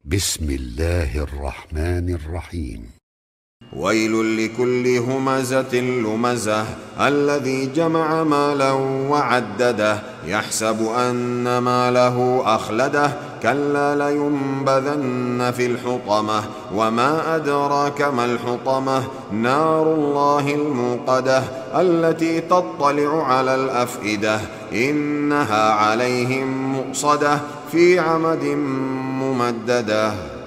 بسم الله الرحمن الرحيم. ويل لكل همزة لمزة الذي جمع مالا وعدده يحسب أن ماله أخلده كلا لينبذن في الحطمة وما أدراك ما الحطمة نار الله الموقدة التي تطلع على الأفئدة إنها عليهم مؤصدة في عمد ممددة.